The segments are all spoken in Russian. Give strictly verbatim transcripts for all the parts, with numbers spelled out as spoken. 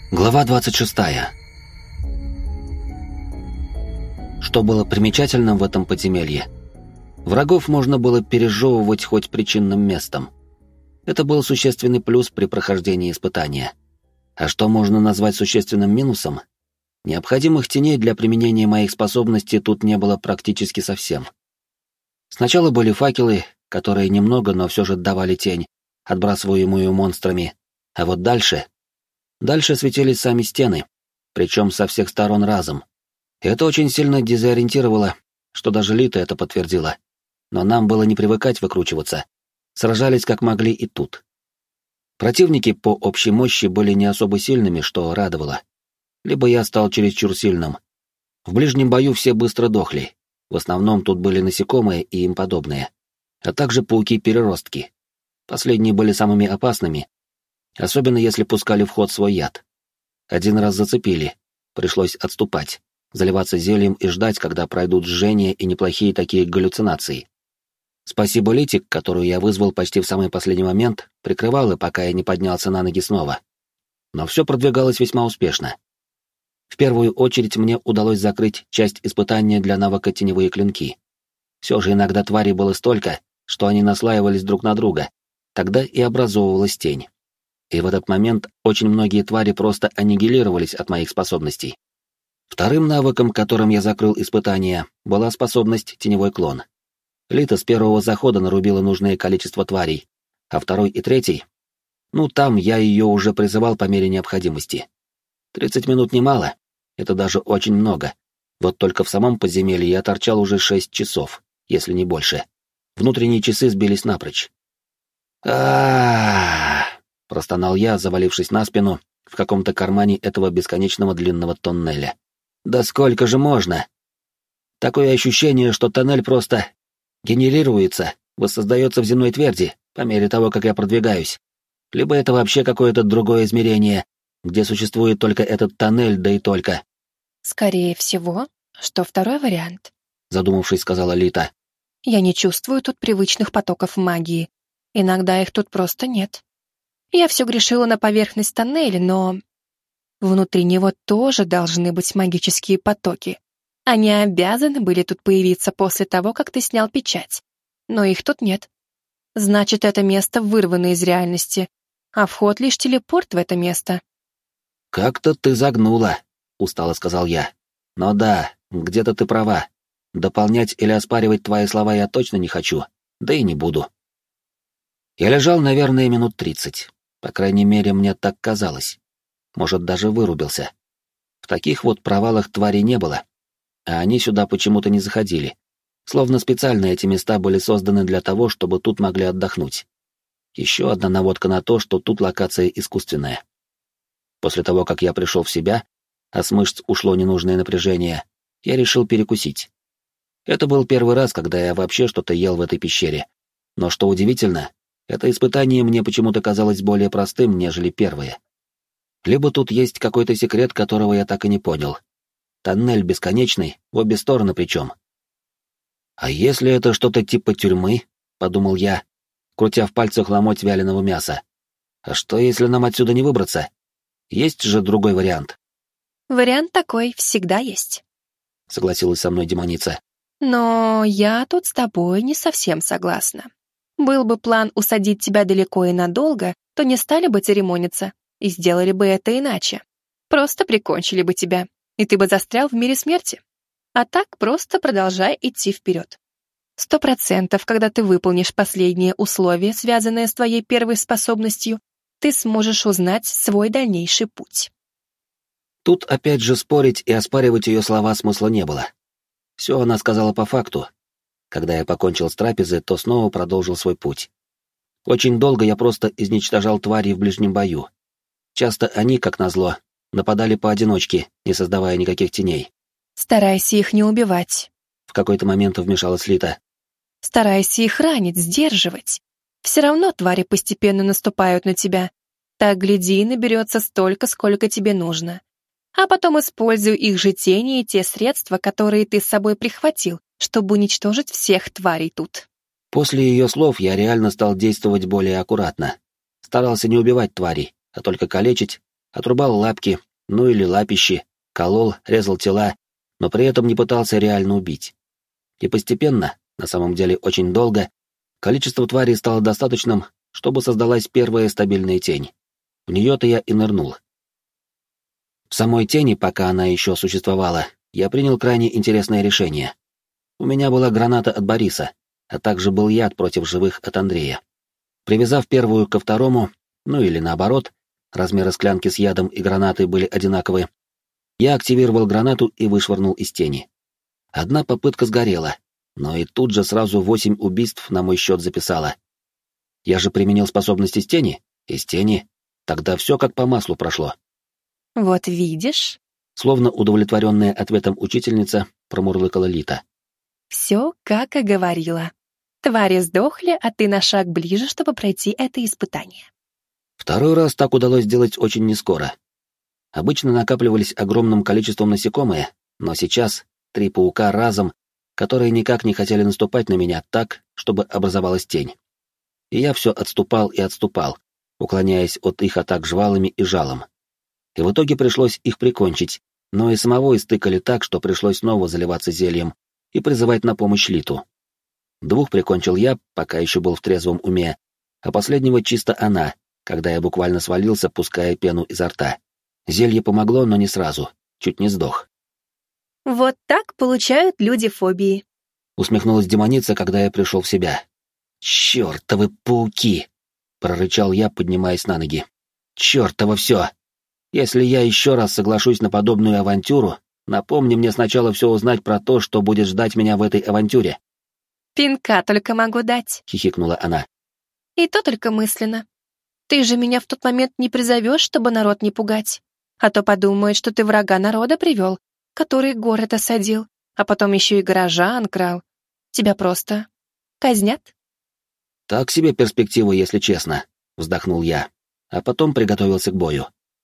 Глава двадцать шестая. Что было примечательным в этом подземелье? Врагов можно было пережевывать хоть причинным местом. Это был существенный плюс при прохождении испытания. А что можно назвать существенным минусом? Необходимых теней для применения моих способностей тут не было практически совсем. Сначала были факелы, которые немного, но все же давали тень, отбрасываемую монстрами, а вот дальше... Дальше светились сами стены, причем со всех сторон разом. И это очень сильно дезориентировало, что даже Лита это подтвердила. Но нам было не привыкать выкручиваться. Сражались как могли и тут. Противники по общей мощи были не особо сильными, что радовало. Либо я стал чересчур сильным. В ближнем бою все быстро дохли. В основном тут были насекомые и им подобные. А также пауки-переростки. Последние были самыми опасными, особенно если пускали в ход свой яд. Один раз зацепили, пришлось отступать, заливаться зельем и ждать, когда пройдут жжение и неплохие такие галлюцинации. Спасибо Лите, которую я вызвал почти в самый последний момент, прикрывала, пока я не поднялся на ноги снова. Но все продвигалось весьма успешно. В первую очередь мне удалось закрыть часть испытания для навыка теневые клинки. Все же иногда тварей было столько, что они наслаивались друг на друга, тогда и образовывалась тень. И в этот момент очень многие твари просто аннигилировались от моих способностей. Вторым навыком, которым я закрыл испытание, была способность теневой клон. Лита с первого захода нарубила нужное количество тварей, а второй и третий... Ну, там я ее уже призывал по мере необходимости. Тридцать минут немало, это даже очень много. Вот только в самом подземелье я торчал уже шесть часов, если не больше. Внутренние часы сбились напрочь. а Простонал я, завалившись на спину в каком-то кармане этого бесконечного длинного тоннеля. «Да сколько же можно?» Такое ощущение, что тоннель просто генерируется, воссоздается в земной тверди по мере того, как я продвигаюсь. Либо это вообще какое-то другое измерение, где существует только этот тоннель, да и только. «Скорее всего, что второй вариант», — задумавшись, сказала Лита. «Я не чувствую тут привычных потоков магии. Иногда их тут просто нет. Я все грешила на поверхность тоннеля, но внутри него тоже должны быть магические потоки. Они обязаны были тут появиться после того, как ты снял печать. Но их тут нет. Значит, это место вырвано из реальности, а вход лишь телепорт в это место». «Как-то ты загнула», — устало сказал я. «Но да, где-то ты права. Дополнять или оспаривать твои слова я точно не хочу, да и не буду». Я лежал, наверное, минут тридцать. По крайней мере, мне так казалось. Может, даже вырубился. В таких вот провалах тварей не было, а они сюда почему-то не заходили. Словно специально эти места были созданы для того, чтобы тут могли отдохнуть. Еще одна наводка на то, что тут локация искусственная. После того, как я пришел в себя, а с мышц ушло ненужное напряжение, я решил перекусить. Это был первый раз, когда я вообще что-то ел в этой пещере. Но что удивительно, это испытание мне почему-то казалось более простым, нежели первое. Либо тут есть какой-то секрет, которого я так и не понял. Тоннель бесконечный, в обе стороны причем. «А если это что-то типа тюрьмы?» — подумал я, крутя в пальцах ломоть вяленого мяса. «А что, если нам отсюда не выбраться? Есть же другой вариант». «Вариант такой всегда есть», — согласилась со мной демоница. «Но я тут с тобой не совсем согласна. Был бы план усадить тебя далеко и надолго, то не стали бы церемониться и сделали бы это иначе. Просто прикончили бы тебя, и ты бы застрял в мире смерти. А так просто продолжай идти вперед. Сто процентов, когда ты выполнишь последнее условие, связанное с твоей первой способностью, ты сможешь узнать свой дальнейший путь». Тут опять же спорить и оспаривать ее слова смысла не было. Все она сказала по факту. Когда я покончил с трапезой, то снова продолжил свой путь. Очень долго я просто изничтожал тварей в ближнем бою. Часто они, как назло, нападали поодиночке, не создавая никаких теней. «Старайся их не убивать», — в какой-то момент вмешалась Лита. «Старайся их ранить, сдерживать. Все равно твари постепенно наступают на тебя. Так, гляди, и наберется столько, сколько тебе нужно. А потом используй их же тени и те средства, которые ты с собой прихватил, чтобы уничтожить всех тварей тут». После ее слов я реально стал действовать более аккуратно. Старался не убивать тварей, а только калечить, Отрубал лапки, ну или лапищи, колол, резал тела, но при этом не пытался реально убить. И постепенно, на самом деле очень долго, количество тварей стало достаточным, чтобы создалась первая стабильная тень. В нее-то я и нырнул. В самой тени, пока она еще существовала, я принял крайне интересное решение. У меня была граната от Бориса, а также был яд против живых от Андрея. Привязав первую ко второму, ну или наоборот, размеры склянки с ядом и гранаты были одинаковые, я активировал гранату и вышвырнул из тени. Одна попытка сгорела, но и тут же сразу восемь убийств на мой счет записала. Я же применил способность из тени? Из тени. Тогда все как по маслу прошло. «Вот видишь?» Словно удовлетворенная ответом учительница, промурлыкала Лита. «Все, как и говорила. Твари сдохли, а ты на шаг ближе, чтобы пройти это испытание». Второй раз так удалось сделать очень нескоро. Обычно накапливались огромным количеством насекомые, но сейчас три паука разом, которые никак не хотели наступать на меня так, чтобы образовалась тень. И я все отступал и отступал, уклоняясь от их атак жвалами и жалом. И в итоге пришлось их прикончить, но и самого истыкали так, что пришлось снова заливаться зельем и призывать на помощь Литу. Двух прикончил я, пока еще был в трезвом уме, а последнего чисто она, когда я буквально свалился, пуская пену изо рта. Зелье помогло, но не сразу, чуть не сдох. «Вот так получают люди фобии», — усмехнулась демоница, когда я пришел в себя. «Чёртовы пауки!» — прорычал я, поднимаясь на ноги. «Чёртово все! Если я еще раз соглашусь на подобную авантюру, напомни мне сначала все узнать про то, что будет ждать меня в этой авантюре». «Пинка только могу дать», — хихикнула она. «И то только мысленно. Ты же меня в тот момент не призовешь, чтобы народ не пугать. А то подумают, что ты врага народа привел, который город осадил, а потом еще и горожан крал. Тебя просто казнят». «Так себе перспектива, если честно», — вздохнул я, а потом приготовился к бою.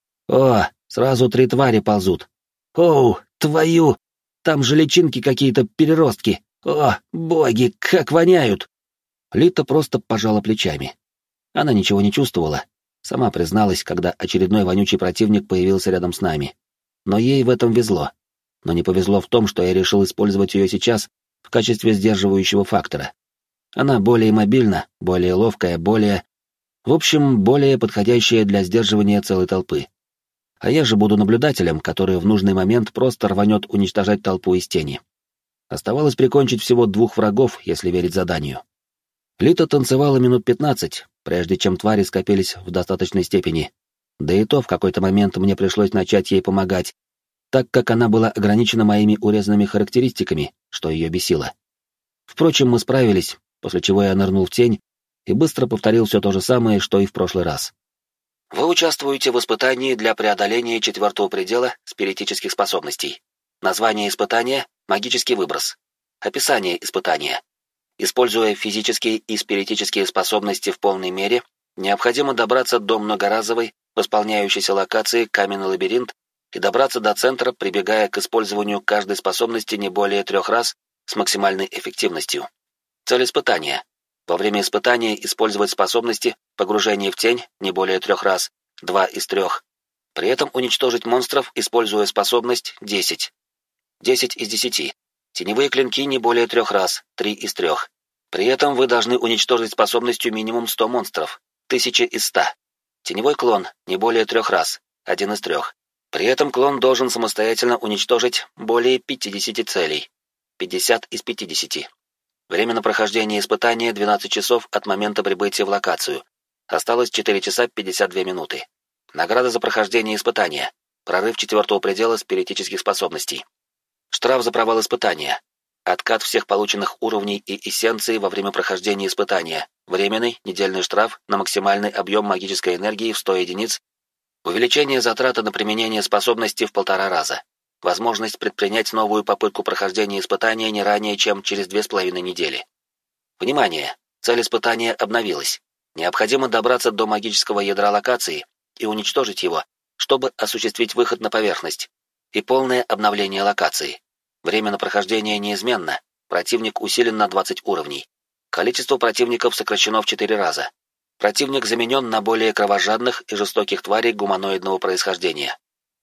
«О, сразу три твари ползут. Оу, твою! Там же личинки какие-то переростки. О, боги, как воняют!» Лита просто пожала плечами. Она ничего не чувствовала, сама призналась, когда очередной вонючий противник появился рядом с нами. Но ей в этом везло. Но не повезло в том, что я решил использовать ее сейчас в качестве сдерживающего фактора. Она более мобильна, более ловкая, более... В общем, более подходящая для сдерживания целой толпы. А я же буду наблюдателем, который в нужный момент просто рванет уничтожать толпу из тени. Оставалось прикончить всего двух врагов, если верить заданию. Лита танцевала минут пятнадцать, прежде чем твари скопились в достаточной степени. Да и то в какой-то момент мне пришлось начать ей помогать, так как она была ограничена моими урезанными характеристиками, что ее бесило. Впрочем, мы справились, после чего я нырнул в тень и быстро повторил все то же самое, что и в прошлый раз. Вы участвуете в испытании для преодоления четвертого предела спиритических способностей. Название испытания — магический выброс. Описание испытания. Используя физические и спиритические способности в полной мере, необходимо добраться до многоразовой, восполняющейся локации каменный лабиринт и добраться до центра, прибегая к использованию каждой способности не более трех раз с максимальной эффективностью. Цель испытания. Во время испытания использовать способности погружение в тень не более трех раз, два из трех. При этом уничтожить монстров, используя способность десять. десять из десяти. Теневые клинки не более трех раз, три из трех. При этом вы должны уничтожить способностью минимум сто монстров, тысяча из ста. Теневой клон не более трех раз, один из трех. При этом клон должен самостоятельно уничтожить более пятидесяти целей, пятьдесят из пятидесяти. Время на прохождение испытания двенадцать часов от момента прибытия в локацию. Осталось четыре часа пятьдесят две минуты. Награда за прохождение испытания. Прорыв четвертого предела спиритических способностей. Штраф за провал испытания. Откат всех полученных уровней и эссенций во время прохождения испытания. Временный недельный штраф на максимальный объем магической энергии в сто единиц. Увеличение затраты на применение способности в полтора раза. Возможность предпринять новую попытку прохождения испытания не ранее, чем через две с половиной недели. Внимание! Цель испытания обновилась. Необходимо добраться до магического ядра локации и уничтожить его, чтобы осуществить выход на поверхность и полное обновление локации. Время на прохождение неизменно. Противник усилен на двадцать уровней. Количество противников сокращено в четыре раза. Противник заменен на более кровожадных и жестоких тварей гуманоидного происхождения.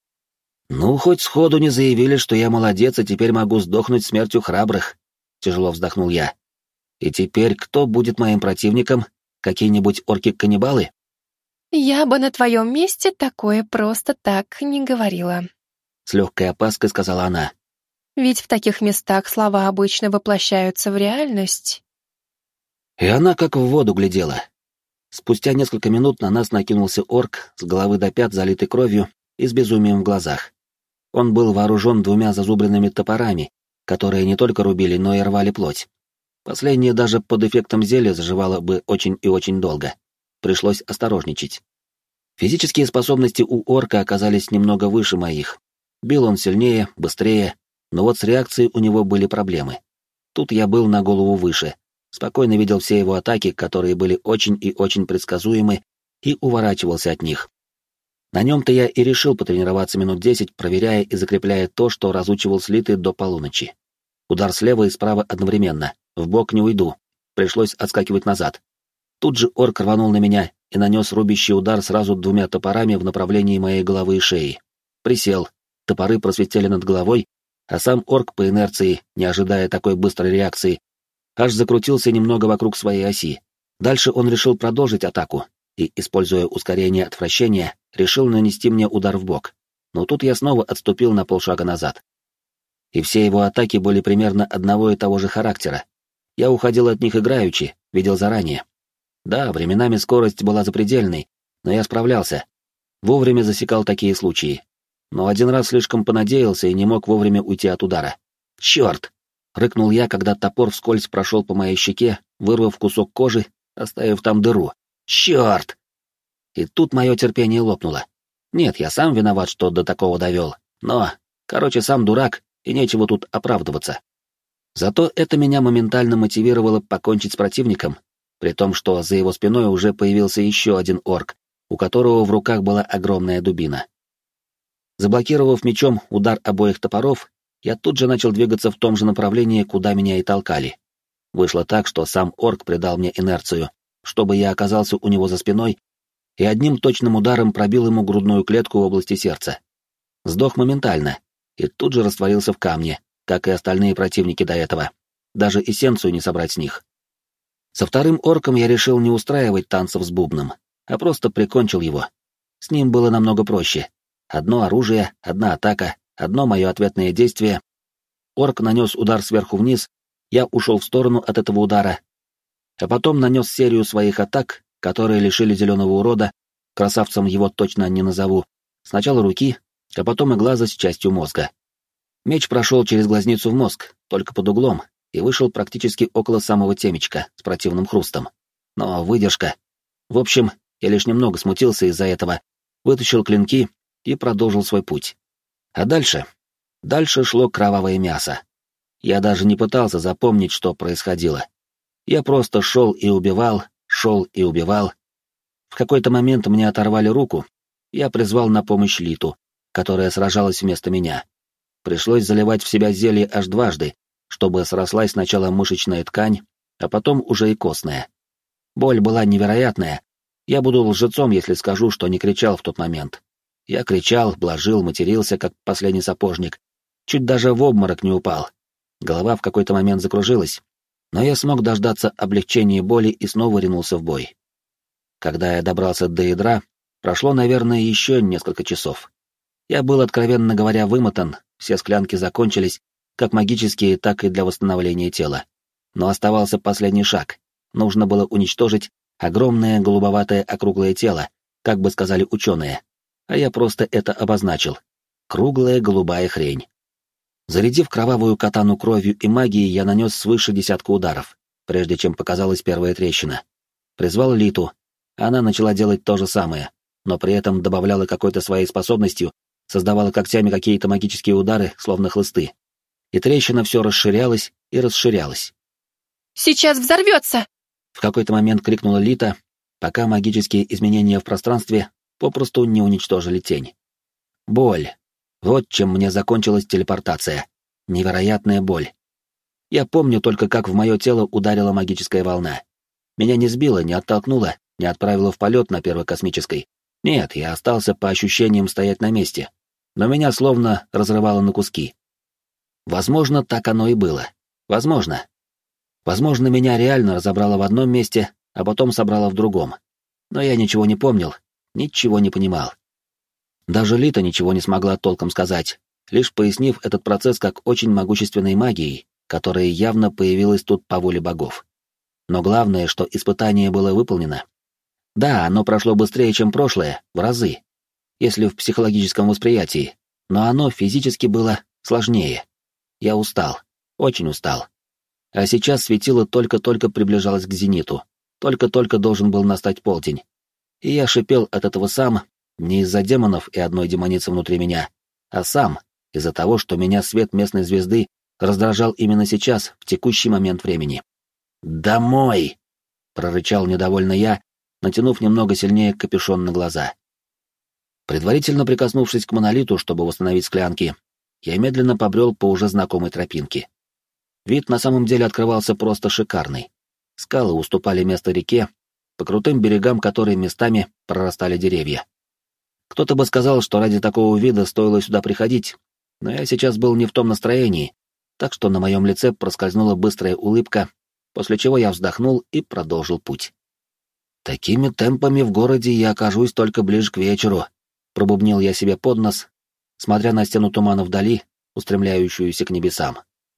«Ну, хоть сходу не заявили, что я молодец, и теперь могу сдохнуть смертью храбрых», — тяжело вздохнул я. «И теперь кто будет моим противником? Какие-нибудь орки-каннибалы?» «Я бы на твоем месте такое просто так не говорила», — с легкой опаской сказала она. «Ведь в таких местах слова обычно воплощаются в реальность». И она как в воду глядела. Спустя несколько минут на нас накинулся орк, с головы до пят залитый кровью и с безумием в глазах. Он был вооружен двумя зазубренными топорами, которые не только рубили, но и рвали плоть. Последнее даже под эффектом зелья заживало бы очень и очень долго. Пришлось осторожничать. Физические способности у орка оказались немного выше моих. Бил он сильнее, быстрее, но вот с реакцией у него были проблемы. Тут я был на голову выше, спокойно видел все его атаки, которые были очень и очень предсказуемы, и уворачивался от них. На нем-то я и решил потренироваться минут десять, проверяя и закрепляя то, что разучивал слитый до полуночи. Удар слева и справа одновременно, в бок не уйду, пришлось отскакивать назад. Тут же орк рванул на меня и нанес рубящий удар сразу двумя топорами в направлении моей головы и шеи. Присел, топоры просвистели над головой, а сам орк по инерции, не ожидая такой быстрой реакции, аж закрутился немного вокруг своей оси. Дальше он решил продолжить атаку и, используя ускорение от вращения, решил нанести мне удар в бок. Но тут я снова отступил на полшага назад. И все его атаки были примерно одного и того же характера. Я уходил от них играючи, видел заранее. Да, временами скорость была запредельной, но я справлялся. Вовремя засекал такие случаи. Но один раз слишком понадеялся и не мог вовремя уйти от удара. «Черт!» — рыкнул я, когда топор вскользь прошел по моей щеке, вырвав кусок кожи, оставив там дыру. «Черт!» И тут мое терпение лопнуло. Нет, я сам виноват, что до такого довел. Но, короче, сам дурак, и нечего тут оправдываться. Зато это меня моментально мотивировало покончить с противником, при том, что за его спиной уже появился еще один орк, у которого в руках была огромная дубина. Заблокировав мечом удар обоих топоров, я тут же начал двигаться в том же направлении, куда меня и толкали. Вышло так, что сам орк придал мне инерцию, чтобы я оказался у него за спиной, и одним точным ударом пробил ему грудную клетку в области сердца. Сдох моментально, и тут же растворился в камне, как и остальные противники до этого. Даже эссенцию не собрать с них. Со вторым орком я решил не устраивать танцев с бубном, а просто прикончил его. С ним было намного проще. Одно оружие, одна атака, одно мое ответное действие. Орк нанес удар сверху вниз, я ушел в сторону от этого удара, а потом нанес серию своих атак, которые лишили зеленого урода, красавцем его точно не назову, сначала руки, а потом и глаза с частью мозга. Меч прошел через глазницу в мозг, только под углом, и вышел практически около самого темечка, с противным хрустом. Но выдержка... В общем, я лишь немного смутился из-за этого, вытащил клинки и продолжил свой путь. А дальше? Дальше шло кровавое мясо. Я даже не пытался запомнить, что происходило. Я просто шел и убивал, шел и убивал. В какой-то момент мне оторвали руку, я призвал на помощь Литу, которая сражалась вместо меня. Пришлось заливать в себя зелье аж дважды, чтобы срослась сначала мышечная ткань, а потом уже и костная. Боль была невероятная. Я буду лжецом, если скажу, что не кричал в тот момент. Я кричал, блажил, матерился, как последний сапожник. Чуть даже в обморок не упал. Голова в какой-то момент закружилась, но я смог дождаться облегчения боли и снова ринулся в бой. Когда я добрался до ядра, прошло, наверное, еще несколько часов. Я был, откровенно говоря, вымотан, все склянки закончились, как магические, так и для восстановления тела. Но оставался последний шаг. Нужно было уничтожить огромное голубоватое округлое тело, как бы сказали ученые. А я просто это обозначил. Круглая голубая хрень. Зарядив кровавую катану кровью и магией, я нанес свыше десятка ударов, прежде чем показалась первая трещина. Призвал Литу. Она начала делать то же самое, но при этом добавляла какой-то своей способностью, создавала когтями какие-то магические удары, словно хлысты. И трещина все расширялась и расширялась. «Сейчас взорвется!» В какой-то момент крикнула Лита, пока магические изменения в пространстве попросту не уничтожили тень. Боль. Вот чем мне закончилась телепортация. Невероятная боль. Я помню только, как в мое тело ударила магическая волна. Меня не сбило, не оттолкнуло, не отправило в полет на первой космической. Нет, я остался по ощущениям стоять на месте, но меня словно разрывало на куски. Возможно, так оно и было. Возможно. Возможно, меня реально разобрало в одном месте, а потом собрало в другом. Но я ничего не помнил, ничего не понимал. Даже Лита ничего не смогла толком сказать, лишь пояснив этот процесс как очень могущественной магией, которая явно появилась тут по воле богов. Но главное, что испытание было выполнено. Да, оно прошло быстрее, чем прошлое, в разы, если в психологическом восприятии, но оно физически было сложнее. Я устал, очень устал. А сейчас светило только-только приближалось к зениту, только-только должен был настать полдень. И я шипел от этого сам, не из-за демонов и одной демоницы внутри меня, а сам, из-за того, что меня свет местной звезды раздражал именно сейчас, в текущий момент времени. «Домой!» — прорычал недовольно я, натянув немного сильнее капюшон на глаза. Предварительно прикоснувшись к монолиту, чтобы восстановить склянки, я медленно побрел по уже знакомой тропинке. Вид на самом деле открывался просто шикарный. Скалы уступали место реке, по крутым берегам которой местами прорастали деревья. Кто-то бы сказал, что ради такого вида стоило сюда приходить, но я сейчас был не в том настроении, так что на моем лице проскользнула быстрая улыбка, после чего я вздохнул и продолжил путь. «Такими темпами в городе я окажусь только ближе к вечеру», — пробубнил я себе под нос, смотря на стену тумана вдали, устремляющуюся к небесам.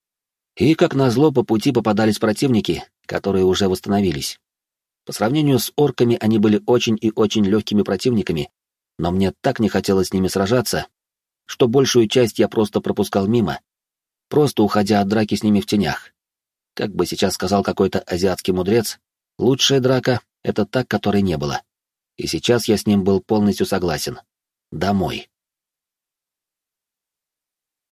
И, как назло, по пути попадались противники, которые уже восстановились. По сравнению с орками они были очень и очень легкими противниками, но мне так не хотелось с ними сражаться, что большую часть я просто пропускал мимо, просто уходя от драки с ними в тенях. Как бы сейчас сказал какой-то азиатский мудрец, лучшая драка — это та, которой не было. И сейчас я с ним был полностью согласен. Домой.